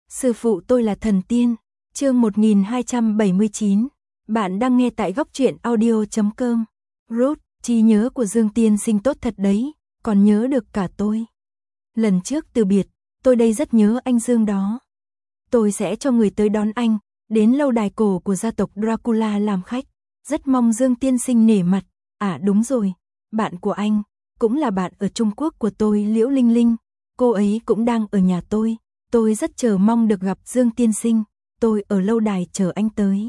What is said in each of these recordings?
Sư phụ tôi là thần tiên. Chương 1279. Bạn đang nghe tại góc truyện audio.com. Ruth, trí nhớ của Dương tiên sinh tốt thật đấy, còn nhớ được cả tôi. Lần trước từ biệt, tôi đây rất nhớ anh Dương đó. Tôi sẽ cho người tới đón anh, đến lâu đài cổ của gia tộc Dracula làm khách. Rất mong Dương tiên sinh nể mặt. À đúng rồi, bạn của anh, cũng là bạn ở Trung Quốc của tôi, Liễu Linh Linh. Cô ấy cũng đang ở nhà tôi rất chờ mong được gặp Dương tiên sinh. Tôi ở lâu đài chờ anh tới.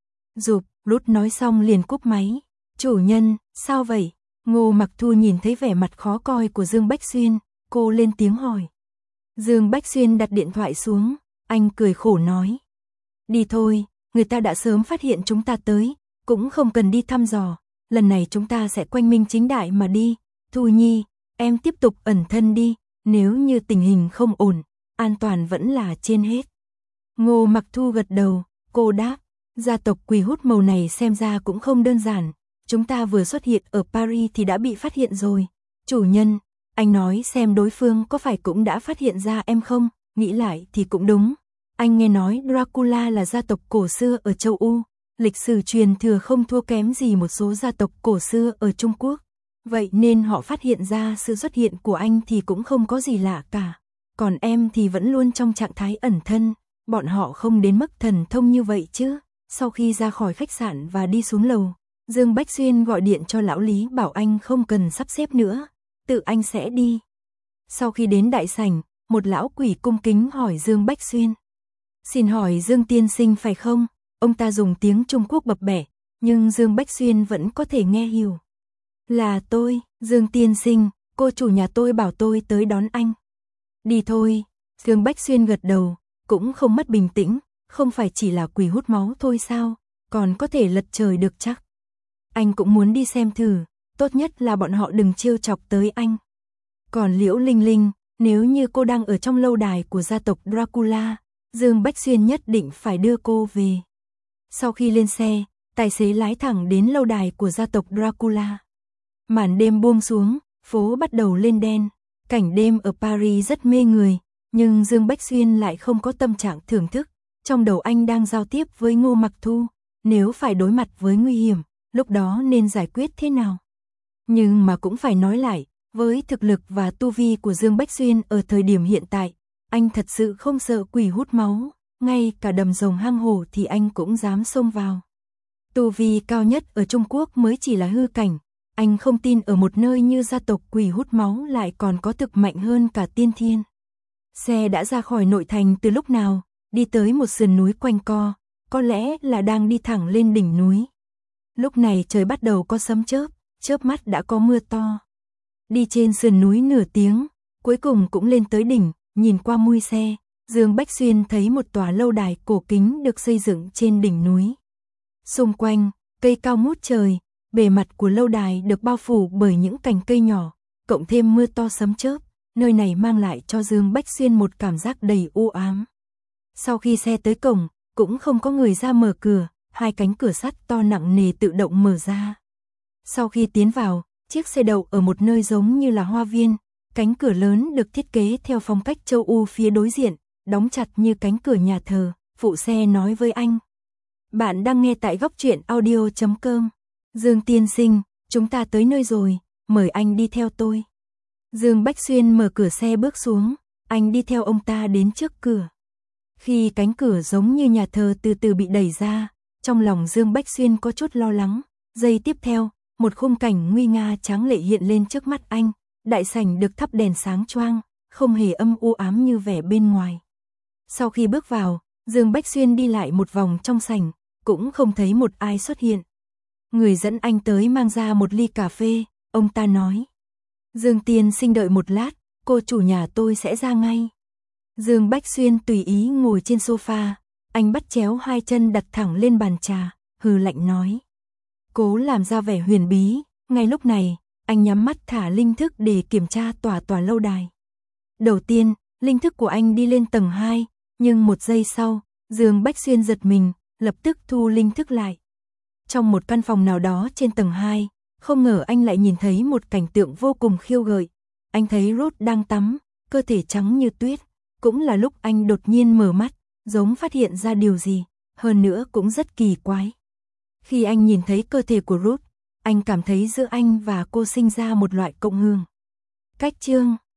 Ruth nói xong liền cúp máy. Chủ nhân, sao vậy? Ngô Mặc Thu nhìn thấy vẻ mặt khó coi của Dương Bách Xuyên, cô lên tiếng hỏi. Dương Bách Xuyên đặt điện thoại xuống, anh cười khổ nói. Đi thôi, người ta đã sớm phát hiện chúng ta tới, cũng không cần đi thăm dò, lần này chúng ta sẽ quang minh chính đại mà đi. Thu Nhi, em tiếp tục ẩn thân đi, nếu như tình hình không ổn, an toàn vẫn là trên hết. Ngô Mặc Thu gật đầu, cô đáp, gia tộc quỷ hút màu này xem ra cũng không đơn giản, chúng ta vừa xuất hiện ở Paris thì đã bị phát hiện rồi. Chủ nhân, anh nói xem đối phương có phải cũng đã phát hiện ra em không? Nghĩ lại thì cũng đúng. Anh nghe nói Dracula là gia tộc cổ xưa ở châu Âu, lịch sử truyền thừa không thua kém gì một số gia tộc cổ xưa ở Trung Quốc. Vậy nên họ phát hiện ra sự xuất hiện của anh thì cũng không có gì lạ cả. Còn em thì vẫn luôn trong trạng thái ẩn thân, bọn họ không đến mức thần thông như vậy chứ. Sau khi ra khỏi khách sạn và đi xuống lầu, Dương Bách Xuyên gọi điện cho lão Lý bảo anh không cần sắp xếp nữa, tự anh sẽ đi. Sau khi đến đại sảnh, một lão quỷ cung kính hỏi Dương Bách Xuyên. Xin hỏi Dương tiên sinh phải không? Ông ta dùng tiếng Trung Quốc bập bẹ, nhưng Dương Bách Xuyên vẫn có thể nghe hiểu. Là tôi, Dương tiên sinh, cô chủ nhà tôi bảo tôi tới đón anh. Đi thôi, Dương Bách Xuyên gật đầu, cũng không mất bình tĩnh, không phải chỉ là quỷ hút máu thôi sao, còn có thể lật trời được chắc. Anh cũng muốn đi xem thử, tốt nhất là bọn họ đừng trêu chọc tới anh. Còn Liễu Linh Linh, nếu như cô đang ở trong lâu đài của gia tộc Dracula, Dương Bách Xuyên nhất định phải đưa cô về. Sau khi lên xe, tài xế lái thẳng đến lâu đài của gia tộc Dracula. Màn đêm buông xuống, phố bắt đầu lên đen. Cảnh đêm ở Paris rất mê người, nhưng Dương Bách Xuyên lại không có tâm trạng thưởng thức. Trong đầu anh đang giao tiếp với Ngô Mặc Thu, nếu phải đối mặt với nguy hiểm, lúc đó nên giải quyết thế nào. Nhưng mà cũng phải nói lại, với thực lực và tu vi của Dương Bách Xuyên ở thời điểm hiện tại, anh thật sự không sợ quỷ hút máu, ngay cả đầm rồng hang hổ thì anh cũng dám xông vào. Tu vi cao nhất ở Trung Quốc mới chỉ là hư cảnh, anh không tin ở một nơi như gia tộc quỷ hút máu lại còn có thực mạnh hơn cả tiên thiên. Xe đã ra khỏi nội thành từ lúc nào, đi tới một sườn núi quanh co, có lẽ là đang đi thẳng lên đỉnh núi. Lúc này trời bắt đầu có sấm chớp, chớp mắt đã có mưa to. Đi trên sườn núi nửa tiếng, cuối cùng cũng lên tới đỉnh, nhìn qua mui xe, Dương Bách Xuyên thấy một tòa lâu đài cổ kính được xây dựng trên đỉnh núi. Xung quanh, cây cao ngút trời, bề mặt của lâu đài được bao phủ bởi những cành cây nhỏ, cộng thêm mưa to sấm chớp, nơi này mang lại cho Dương Bách Xuyên một cảm giác đầy u ám. Sau khi xe tới cổng, cũng không có người ra mở cửa, hai cánh cửa sắt to nặng nề tự động mở ra. Sau khi tiến vào, chiếc xe đậu ở một nơi giống như là hoa viên, cánh cửa lớn được thiết kế theo phong cách châu Âu phía đối diện, đóng chặt như cánh cửa nhà thờ. Phụ xe nói với anh. Bạn đang nghe tại góc truyện audio.com. Dương tiên sinh, chúng ta tới nơi rồi, mời anh đi theo tôi. Dương Bách Xuyên mở cửa xe bước xuống, anh đi theo ông ta đến trước cửa. Khi cánh cửa giống như nhà thờ từ từ bị đẩy ra, trong lòng Dương Bách Xuyên có chút lo lắng. Giây tiếp theo, một khung cảnh nguy nga tráng lệ hiện lên trước mắt anh. Đại sảnh được thắp đèn sáng choang, không hề âm u ám như vẻ bên ngoài. Sau khi bước vào, Dương Bách Xuyên đi lại một vòng trong sảnh, cũng không thấy một ai xuất hiện. Người dẫn anh tới mang ra một ly cà phê, ông ta nói. Dương tiên sinh đợi một lát, cô chủ nhà tôi sẽ ra ngay. Dương Bách Xuyên tùy ý ngồi trên sofa, anh bắt chéo hai chân đặt thẳng lên bàn trà, hừ lạnh nói. Cố làm ra vẻ huyền bí, ngay lúc này, anh nhắm mắt thả linh thức để kiểm tra tòa lâu đài. Đầu tiên, linh thức của anh đi lên tầng 2, nhưng một giây sau, Dương Bách Xuyên giật mình, lập tức thu linh thức lại. Trong một căn phòng nào đó trên tầng 2, không ngờ anh lại nhìn thấy một cảnh tượng vô cùng khiêu gợi. Anh thấy Ruth đang tắm, cơ thể trắng như tuyết, Cũng là lúc anh đột nhiên mở mắt, giống phát hiện ra điều gì, hơn nữa cũng rất kỳ quái. Khi anh nhìn thấy cơ thể của Ruth, anh cảm thấy giữa anh và cô sinh ra một loại cộng hưởng. Cách chương